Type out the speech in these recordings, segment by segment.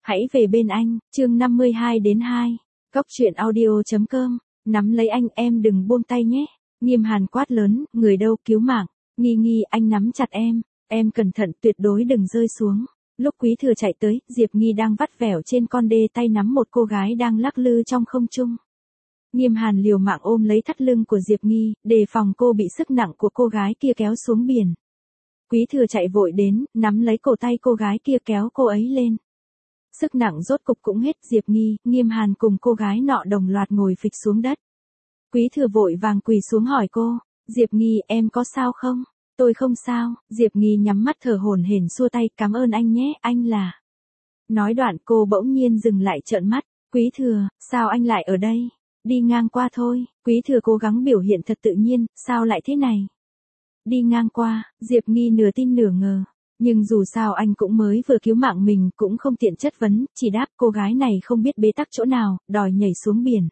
Hãy về bên anh, chương 52-2. Cốc truyện audio.com. Nắm lấy anh, em đừng buông tay nhé. Nghiêm Hàn quát lớn, người đâu, cứu mạng. Nghi Nghi, anh nắm chặt em cẩn thận, tuyệt đối đừng rơi xuống. Lúc Quý Thừa chạy tới, Diệp Nghi đang vắt vẻo trên con đê, tay nắm một cô gái đang lắc lư trong không trung. Nghiêm Hàn liều mạng ôm lấy thắt lưng của Diệp Nghi, đề phòng cô bị sức nặng của cô gái kia kéo xuống biển. Quý Thừa chạy vội đến, nắm lấy cổ tay cô gái kia kéo cô ấy lên. Sức nặng rốt cục cũng hết, Diệp Nghi, Nghiêm Hàn cùng cô gái nọ đồng loạt ngồi phịch xuống đất. Quý Thừa vội vàng quỳ xuống hỏi cô, Diệp Nghi, em có sao không? Tôi không sao. Diệp Nghi nhắm mắt thở hổn hển xua tay, cảm ơn anh nhé, anh là... Nói đoạn cô bỗng nhiên dừng lại trợn mắt, Quý Thừa, sao anh lại ở đây? Đi ngang qua thôi. Quý Thừa cố gắng biểu hiện thật tự nhiên, sao lại thế này? Đi ngang qua. Diệp Nghi nửa tin nửa ngờ. Nhưng dù sao anh cũng mới vừa cứu mạng mình, cũng không tiện chất vấn, chỉ đáp cô gái này không biết bế tắc chỗ nào, đòi nhảy xuống biển.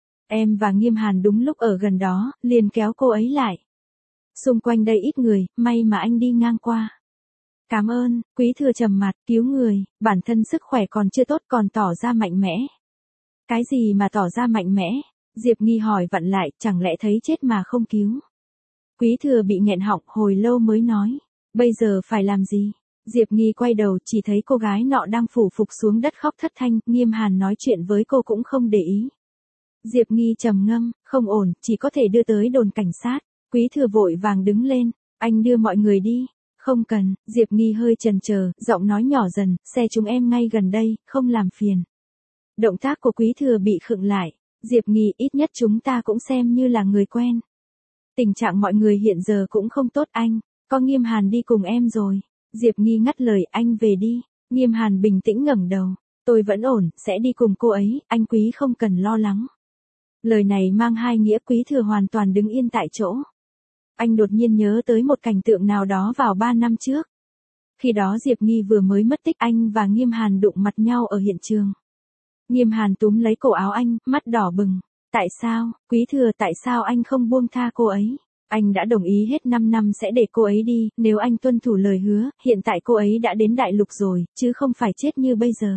Em và Nghiêm Hàn đúng lúc ở gần đó, liền kéo cô ấy lại. Xung quanh đây ít người, may mà anh đi ngang qua. Cảm ơn. Quý Thừa trầm mặt, cứu người, bản thân sức khỏe còn chưa tốt còn tỏ ra mạnh mẽ. Cái gì mà tỏ ra mạnh mẽ? Diệp Nghi hỏi vặn lại, chẳng lẽ thấy chết mà không cứu? Quý Thừa bị nghẹn họng hồi lâu mới nói. Bây giờ phải làm gì? Diệp Nghi quay đầu chỉ thấy cô gái nọ đang phủ phục xuống đất khóc thất thanh, Nghiêm Hàn nói chuyện với cô cũng không để ý. Diệp Nghi trầm ngâm, không ổn, chỉ có thể đưa tới đồn cảnh sát. Quý Thừa vội vàng đứng lên, anh đưa mọi người đi. Không cần. Diệp Nghi hơi chần chờ, giọng nói nhỏ dần, xe chúng em ngay gần đây, không làm phiền. Động tác của Quý Thừa bị khựng lại. Diệp Nghi, ít nhất chúng ta cũng xem như là người quen. Tình trạng mọi người hiện giờ cũng không tốt anh. Có Nghiêm Hàn đi cùng em rồi. Diệp Nghi ngắt lời, anh về đi. Nghiêm Hàn bình tĩnh ngẩng đầu. Tôi vẫn ổn, sẽ đi cùng cô ấy, anh Quý không cần lo lắng. Lời này mang hai nghĩa. Quý Thừa hoàn toàn đứng yên tại chỗ. Anh đột nhiên nhớ tới một cảnh tượng nào đó vào 3 năm trước. Khi đó Diệp Nghi vừa mới mất tích, anh và Nghiêm Hàn đụng mặt nhau ở hiện trường. Nghiêm Hàn túm lấy cổ áo anh, mắt đỏ bừng. Tại sao, Quý Thừa, tại sao anh không buông tha cô ấy? Anh đã đồng ý hết 5 năm sẽ để cô ấy đi, nếu anh tuân thủ lời hứa, hiện tại cô ấy đã đến đại lục rồi, chứ không phải chết như bây giờ.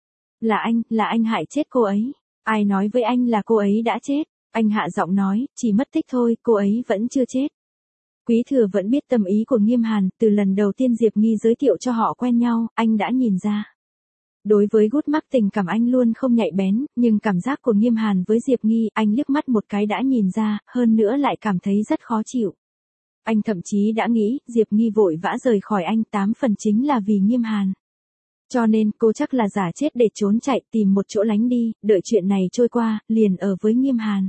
Là anh hại chết cô ấy. Ai nói với anh là cô ấy đã chết? Anh hạ giọng nói, chỉ mất tích thôi, cô ấy vẫn chưa chết. Quý Thừa vẫn biết tâm ý của Nghiêm Hàn, từ lần đầu tiên Diệp Nghi giới thiệu cho họ quen nhau, anh đã nhìn ra. Đối với gút mắc tình cảm anh luôn không nhạy bén, nhưng cảm giác của Nghiêm Hàn với Diệp Nghi, anh liếc mắt một cái đã nhìn ra, hơn nữa lại cảm thấy rất khó chịu. Anh thậm chí đã nghĩ, Diệp Nghi vội vã rời khỏi anh 8 phần chính là vì Nghiêm Hàn. Cho nên, cô chắc là giả chết để trốn chạy, tìm một chỗ lánh đi, đợi chuyện này trôi qua, liền ở với Nghiêm Hàn.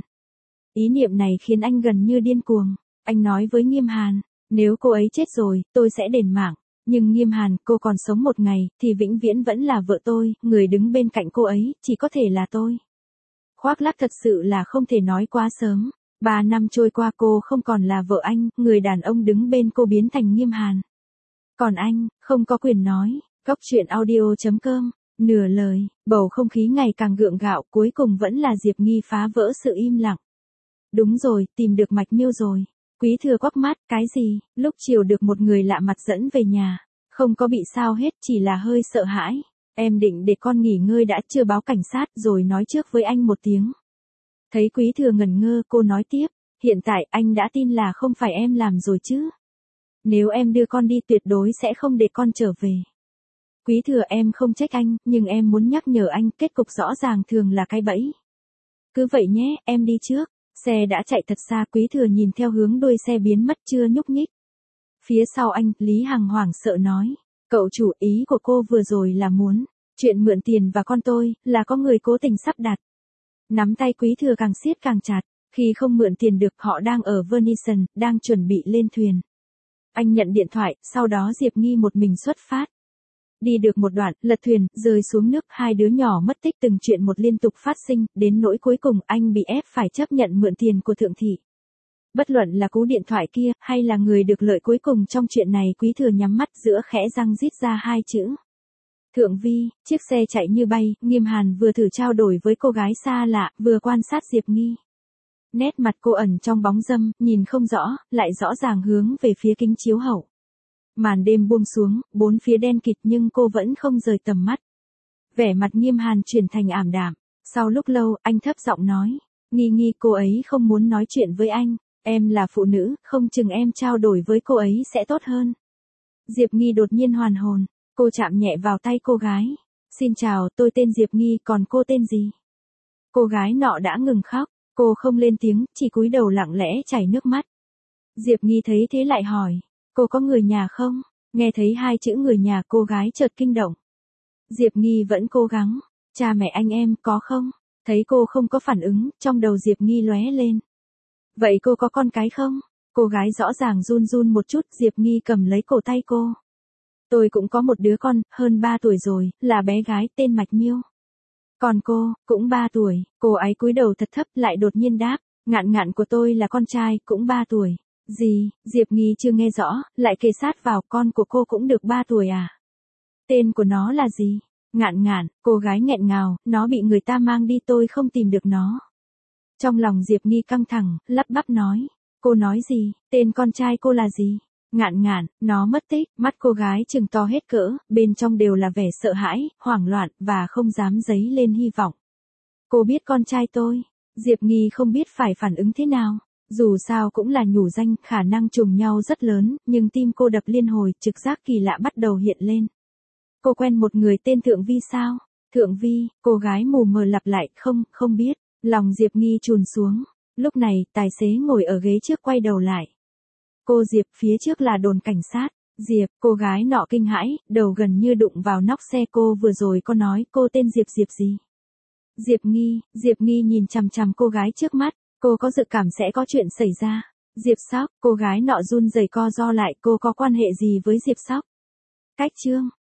Ý niệm này khiến anh gần như điên cuồng. Anh nói với Nghiêm Hàn, nếu cô ấy chết rồi, tôi sẽ đền mạng. Nhưng Nghiêm Hàn, cô còn sống một ngày, thì vĩnh viễn vẫn là vợ tôi, người đứng bên cạnh cô ấy, chỉ có thể là tôi. Khoác lác thật sự là không thể nói quá sớm. 3 năm trôi qua cô không còn là vợ anh, người đàn ông đứng bên cô biến thành Nghiêm Hàn. Còn anh, không có quyền nói. Cốc truyện audio.com. Nửa lời, bầu không khí ngày càng gượng gạo, cuối cùng vẫn là Diệp Nghi phá vỡ sự im lặng. Đúng rồi, tìm được mạch miêu rồi. Quý Thừa quắc mắt, cái gì? Lúc chiều được một người lạ mặt dẫn về nhà. Không có bị sao hết, chỉ là hơi sợ hãi. Em định để con nghỉ ngơi đã, chưa báo cảnh sát rồi nói trước với anh một tiếng. Thấy Quý Thừa ngẩn ngơ, cô nói tiếp. Hiện tại anh đã tin là không phải em làm rồi chứ. Nếu em đưa con đi tuyệt đối sẽ không để con trở về. Quý Thừa, em không trách anh, nhưng em muốn nhắc nhở anh, kết cục rõ ràng thường là cái bẫy. Cứ vậy nhé, em đi trước. Xe đã chạy thật xa, Quý Thừa nhìn theo hướng đuôi xe biến mất chưa nhúc nhích. Phía sau anh, Lý Hằng hoảng sợ nói. Cậu chủ, ý của cô vừa rồi là muốn. Chuyện mượn tiền và con tôi, là có người cố tình sắp đặt. Nắm tay Quý Thừa càng siết càng chặt. Khi không mượn tiền được, họ đang ở Venice, đang chuẩn bị lên thuyền. Anh nhận điện thoại, sau đó Diệp Nghi một mình xuất phát. Đi được một đoạn, lật thuyền, rơi xuống nước, 2 đứa nhỏ mất tích, từng chuyện một liên tục phát sinh, đến nỗi cuối cùng anh bị ép phải chấp nhận mượn tiền của Thượng Thị. Bất luận là cú điện thoại kia, hay là người được lợi cuối cùng trong chuyện này, Quý Thừa nhắm mắt giữa khẽ răng rít ra 2 chữ. Thượng Vi. Chiếc xe chạy như bay, Nghiêm Hàn vừa thử trao đổi với cô gái xa lạ, vừa quan sát Diệp Nghi. Nét mặt cô ẩn trong bóng râm, nhìn không rõ, lại rõ ràng hướng về phía kính chiếu hậu. Màn đêm buông xuống, bốn phía đen kịt nhưng cô vẫn không rời tầm mắt. Vẻ mặt Nghiêm Hàn chuyển thành ảm đạm. Sau lúc lâu, anh thấp giọng nói. Nghi Nghi, cô ấy không muốn nói chuyện với anh. Em là phụ nữ, không chừng em trao đổi với cô ấy sẽ tốt hơn. Diệp Nghi đột nhiên hoàn hồn. Cô chạm nhẹ vào tay cô gái. Xin chào, tôi tên Diệp Nghi, còn cô tên gì? Cô gái nọ đã ngừng khóc. Cô không lên tiếng, chỉ cúi đầu lặng lẽ chảy nước mắt. Diệp Nghi thấy thế lại hỏi. Cô có người nhà không? Nghe thấy hai chữ người nhà, cô gái chợt kinh động. Diệp Nghi vẫn cố gắng. Cha mẹ anh em có không? Thấy cô không có phản ứng, trong đầu Diệp Nghi lóe lên. Vậy cô có con cái không? Cô gái rõ ràng run run một chút, Diệp Nghi cầm lấy cổ tay cô. Tôi cũng có một đứa con, hơn 3 tuổi rồi, là bé gái tên Mạch Miêu. Còn cô, cũng 3 tuổi, cô ấy cúi đầu thật thấp lại đột nhiên đáp, Ngạn Ngạn của tôi là con trai, cũng 3 tuổi. Gì, Diệp Nghi chưa nghe rõ, lại kề sát vào, con của cô cũng được 3 tuổi à? Tên của nó là gì? Ngạn Ngạn, cô gái nghẹn ngào, nó bị người ta mang đi, tôi không tìm được nó. Trong lòng Diệp Nghi căng thẳng, lắp bắp nói. Cô nói gì, tên con trai cô là gì? Ngạn Ngạn, nó mất tích, mắt cô gái trừng to hết cỡ, bên trong đều là vẻ sợ hãi, hoảng loạn, và không dám dấy lên hy vọng. Cô biết con trai tôi. Diệp Nghi không biết phải phản ứng thế nào. Dù sao cũng là nhủ danh, khả năng trùng nhau rất lớn, nhưng tim cô đập liên hồi, trực giác kỳ lạ bắt đầu hiện lên. Cô quen một người tên Thượng Vi sao? Thượng Vi, cô gái mù mờ lặp lại, không biết. Lòng Diệp Nghi trùn xuống. Lúc này, tài xế ngồi ở ghế trước quay đầu lại. Cô Diệp, phía trước là đồn cảnh sát. Diệp, cô gái nọ kinh hãi, đầu gần như đụng vào nóc xe. Cô vừa rồi có nói cô tên Diệp gì? Diệp Nghi nhìn chằm chằm cô gái trước mắt. Cô có dự cảm sẽ có chuyện xảy ra. Diệp Sóc, cô gái nọ run rẩy co ro lại, cô có quan hệ gì với Diệp Sóc? Cách Trương,